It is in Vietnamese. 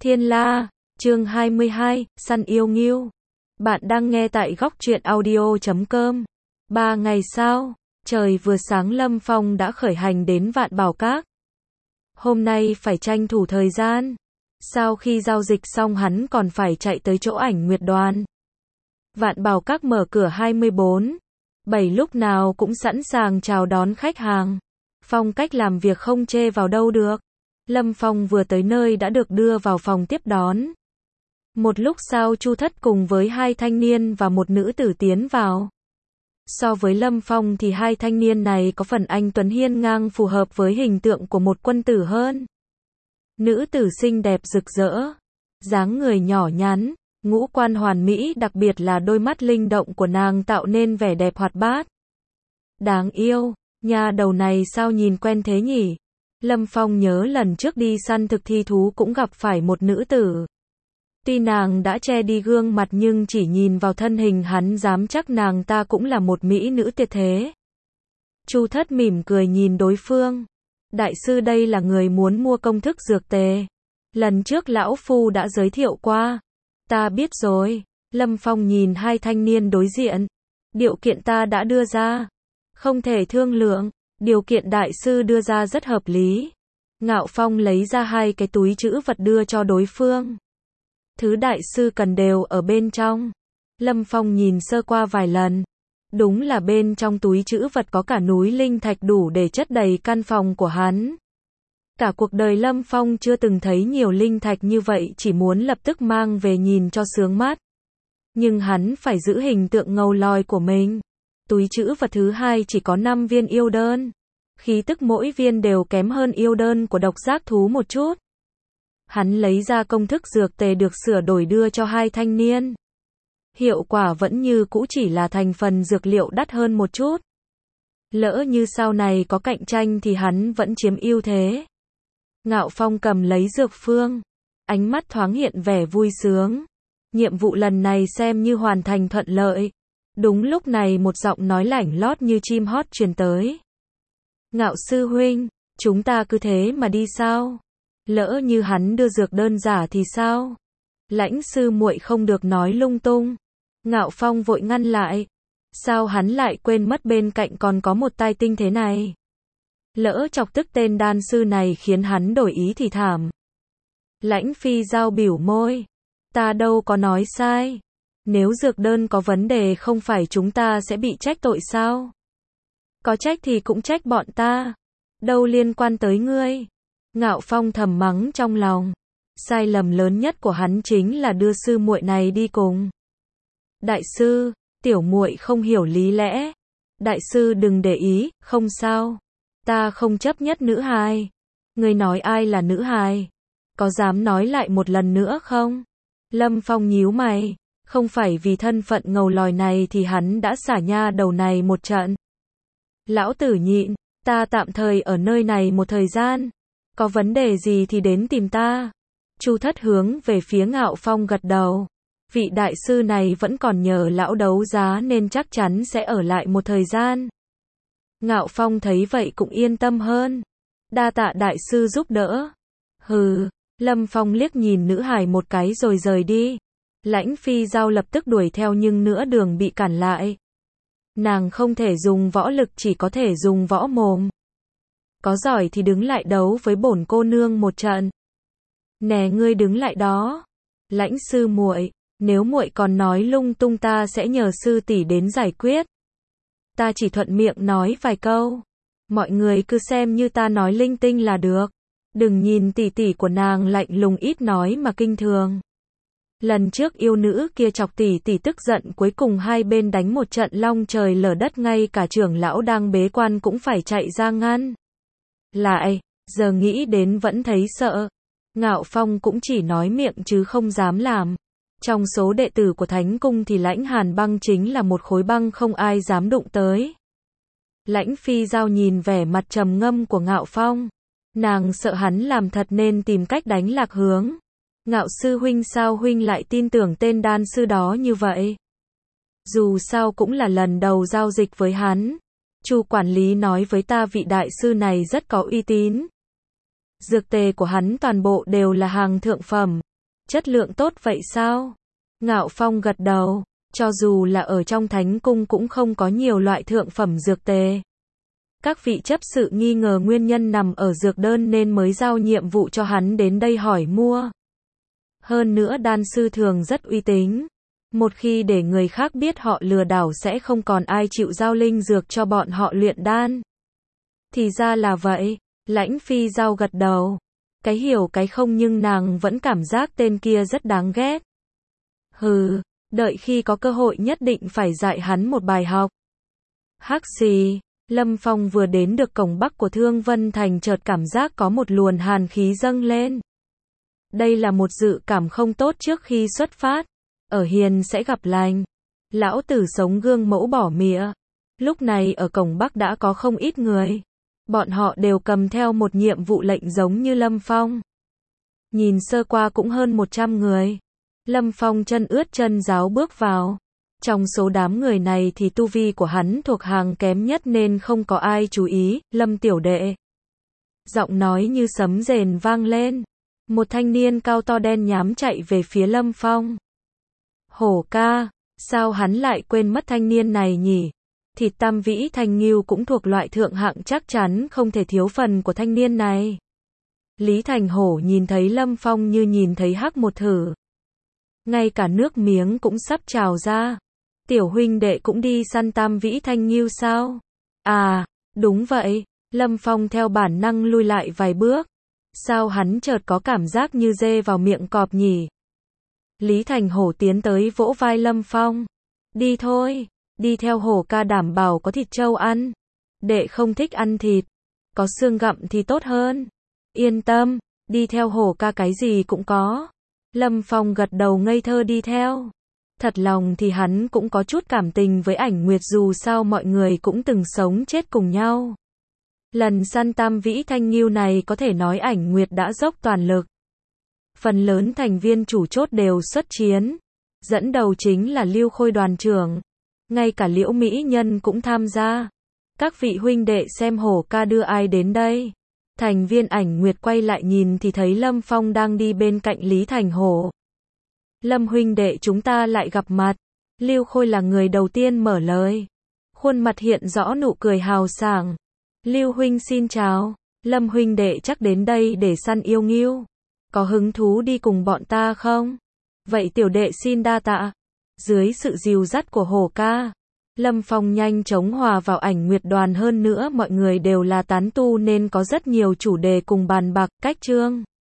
Thiên La, chương 22, săn yêu nghiêu. Bạn đang nghe tại góc truyện audio.com. 3 ngày sau, trời vừa sáng Lâm Phong đã khởi hành đến Vạn Bảo Các. Hôm nay phải tranh thủ thời gian. Sau khi giao dịch xong hắn còn phải chạy tới chỗ Ảnh Nguyệt Đoàn. Vạn Bảo Các mở cửa 24/7 lúc nào cũng sẵn sàng chào đón khách hàng. Phong cách làm việc không chê vào đâu được. Lâm Phong vừa tới nơi đã được đưa vào phòng tiếp đón. Một lúc sau Chu Thất cùng với 2 thanh niên và một nữ tử tiến vào. So với Lâm Phong thì 2 thanh niên này có phần anh tuấn hiên ngang phù hợp với hình tượng của một quân tử hơn. Nữ tử xinh đẹp rực rỡ, dáng người nhỏ nhắn, ngũ quan hoàn mỹ, đặc biệt là đôi mắt linh động của nàng tạo nên vẻ đẹp hoạt bát. Đáng yêu, nhà đầu này sao nhìn quen thế nhỉ? Lâm Phong nhớ lần trước đi săn thực thi thú cũng gặp phải một nữ tử. Tuy nàng đã che đi gương mặt nhưng chỉ nhìn vào thân hình hắn dám chắc nàng ta cũng là một mỹ nữ tuyệt thế. Chu Thất mỉm cười nhìn đối phương. Đại sư đây là người muốn mua công thức dược tề. Lần trước lão phu đã giới thiệu qua. Ta biết rồi. Lâm Phong nhìn 2 thanh niên đối diện. Điều kiện ta đã đưa ra. Không thể thương lượng. Điều kiện đại sư đưa ra rất hợp lý. Ngạo Phong lấy ra 2 cái túi trữ vật đưa cho đối phương. Thứ đại sư cần đều ở bên trong. Lâm Phong nhìn sơ qua vài lần. Đúng là bên trong túi trữ vật có cả núi linh thạch đủ để chất đầy căn phòng của hắn. Cả cuộc đời Lâm Phong chưa từng thấy nhiều linh thạch như vậy, chỉ muốn lập tức mang về nhìn cho sướng mắt. Nhưng hắn phải giữ hình tượng ngầu lòi của mình. Túi trữ vật thứ 2 chỉ có 5 viên yêu đơn. Khí tức mỗi viên đều kém hơn yêu đơn của độc giác thú một chút. Hắn lấy ra công thức dược tề được sửa đổi đưa cho 2 thanh niên. Hiệu quả vẫn như cũ, chỉ là thành phần dược liệu đắt hơn một chút. Lỡ như sau này có cạnh tranh thì hắn vẫn chiếm ưu thế. Ngạo Phong cầm lấy dược phương. Ánh mắt thoáng hiện vẻ vui sướng. Nhiệm vụ lần này xem như hoàn thành thuận lợi. Đúng lúc này một giọng nói lảnh lót như chim hót truyền tới. Ngạo sư huynh, chúng ta cứ thế mà đi sao? Lỡ như hắn đưa dược đơn giả thì sao? Lãnh sư muội không được nói lung tung. Ngạo Phong vội ngăn lại. Sao hắn lại quên mất bên cạnh còn có một tai tinh thế này? Lỡ chọc tức tên đan sư này khiến hắn đổi ý thì thảm. Lãnh Phi Giao biểu môi. Ta đâu có nói sai. Nếu dược đơn có vấn đề không phải chúng ta sẽ bị trách tội sao? Có trách thì cũng trách bọn ta. Đâu liên quan tới ngươi. Ngạo Phong thầm mắng trong lòng. Sai lầm lớn nhất của hắn chính là đưa sư muội này đi cùng. Đại sư, tiểu muội không hiểu lý lẽ. Đại sư đừng để ý, không sao. Ta không chấp nhất nữ hài. Ngươi nói ai là nữ hài? Có dám nói lại một lần nữa không? Lâm Phong nhíu mày. Không phải vì thân phận ngầu lòi này thì hắn đã xả nha đầu này một trận. Lão tử nhịn, ta tạm thời ở nơi này một thời gian. Có vấn đề gì thì đến tìm ta. Chu Thất hướng về phía Ngạo Phong gật đầu. Vị đại sư này vẫn còn nhờ lão đấu giá nên chắc chắn sẽ ở lại một thời gian. Ngạo Phong thấy vậy cũng yên tâm hơn. Đa tạ đại sư giúp đỡ. Hừ, Lâm Phong liếc nhìn nữ hài một cái rồi rời đi. Lãnh Phi Giao lập tức đuổi theo nhưng nửa đường bị cản lại. Nàng không thể dùng võ lực, chỉ có thể dùng võ mồm. Có giỏi thì đứng lại đấu với bổn cô nương một trận. Nè ngươi đứng lại đó. Lãnh sư muội, nếu muội còn nói lung tung ta sẽ nhờ sư tỷ đến giải quyết. Ta chỉ thuận miệng nói vài câu. Mọi người cứ xem như ta nói linh tinh là được. Đừng nhìn tỷ tỷ của nàng lạnh lùng ít nói mà kinh thường. Lần trước yêu nữ kia chọc tỷ tỷ tức giận, cuối cùng hai bên đánh một trận long trời lở đất, ngay cả trưởng lão đang bế quan cũng phải chạy ra ngăn lại, giờ nghĩ đến vẫn thấy sợ. Ngạo Phong cũng chỉ nói miệng chứ không dám làm. Trong số đệ tử của Thánh Cung thì Lãnh Hàn Băng chính là một khối băng không ai dám đụng tới. Lãnh Phi Giao nhìn vẻ mặt trầm ngâm của Ngạo Phong. Nàng sợ hắn làm thật nên tìm cách đánh lạc hướng. Ngạo sư huynh, sao huynh lại tin tưởng tên đan sư đó như vậy? Dù sao cũng là lần đầu giao dịch với hắn. Chu quản lý nói với ta vị đại sư này rất có uy tín. Dược tề của hắn toàn bộ đều là hàng thượng phẩm. Chất lượng tốt vậy sao? Ngạo Phong gật đầu, cho dù là ở trong thánh cung cũng không có nhiều loại thượng phẩm dược tề. Các vị chấp sự nghi ngờ nguyên nhân nằm ở dược đơn nên mới giao nhiệm vụ cho hắn đến đây hỏi mua. Hơn nữa đan sư thường rất uy tín. Một khi để người khác biết họ lừa đảo sẽ không còn ai chịu giao linh dược cho bọn họ luyện đan. Thì ra là vậy, Lãnh Phi Giao gật đầu. Cái hiểu cái không nhưng nàng vẫn cảm giác tên kia rất đáng ghét. Hừ, đợi khi có cơ hội nhất định phải dạy hắn một bài học. Hắc xì, Lâm Phong vừa đến được cổng bắc của Thương Vân Thành chợt cảm giác có một luồn hàn khí dâng lên. Đây là một dự cảm không tốt trước khi xuất phát. Ở hiền sẽ gặp lành. Lão tử sống gương mẫu bỏ mịa. Lúc này ở cổng bắc đã có không ít người. Bọn họ đều cầm theo một nhiệm vụ lệnh giống như Lâm Phong. Nhìn sơ qua cũng hơn 100 người. Lâm Phong chân ướt chân ráo bước vào. Trong số đám người này thì tu vi của hắn thuộc hàng kém nhất nên không có ai chú ý. Lâm tiểu đệ. Giọng nói như sấm rền vang lên. Một thanh niên cao to đen nhám chạy về phía Lâm Phong. Hổ ca, sao hắn lại quên mất thanh niên này nhỉ? Thịt tam vĩ thanh ngưu cũng thuộc loại thượng hạng chắc chắn không thể thiếu phần của thanh niên này. Lý Thành Hổ nhìn thấy Lâm Phong như nhìn thấy hắc một thử. Ngay cả nước miếng cũng sắp trào ra. Tiểu huynh đệ cũng đi săn tam vĩ thanh ngưu sao? À, đúng vậy. Lâm Phong theo bản năng lui lại vài bước. Sao hắn chợt có cảm giác như dê vào miệng cọp nhỉ? Lý Thành Hổ tiến tới vỗ vai Lâm Phong. Đi thôi, đi theo Hổ ca đảm bảo có thịt trâu ăn. Đệ không thích ăn thịt, có xương gặm thì tốt hơn. Yên tâm, đi theo Hổ ca cái gì cũng có. Lâm Phong gật đầu ngây thơ đi theo. Thật lòng thì hắn cũng có chút cảm tình với Ảnh Nguyệt dù sao mọi người cũng từng sống chết cùng nhau. Lần săn tam vĩ thanh ngưu này có thể nói Ảnh Nguyệt đã dốc toàn lực. Phần lớn thành viên chủ chốt đều xuất chiến. Dẫn đầu chính là Lưu Khôi đoàn trưởng. Ngay cả Liễu Mỹ Nhân cũng tham gia. Các vị huynh đệ xem Hổ ca đưa ai đến đây. Thành viên Ảnh Nguyệt quay lại nhìn thì thấy Lâm Phong đang đi bên cạnh Lý Thành Hổ. Lâm huynh đệ chúng ta lại gặp mặt. Lưu Khôi là người đầu tiên mở lời. Khuôn mặt hiện rõ nụ cười hào sảng. Lưu huynh xin chào. Lâm huynh đệ chắc đến đây để săn yêu ngưu. Có hứng thú đi cùng bọn ta không? Vậy tiểu đệ xin đa tạ. Dưới sự dìu dắt của Hổ ca, Lâm Phong nhanh chóng hòa vào Ảnh Nguyệt đoàn hơn nữa mọi người đều là tán tu nên có rất nhiều chủ đề cùng bàn bạc, cách chương.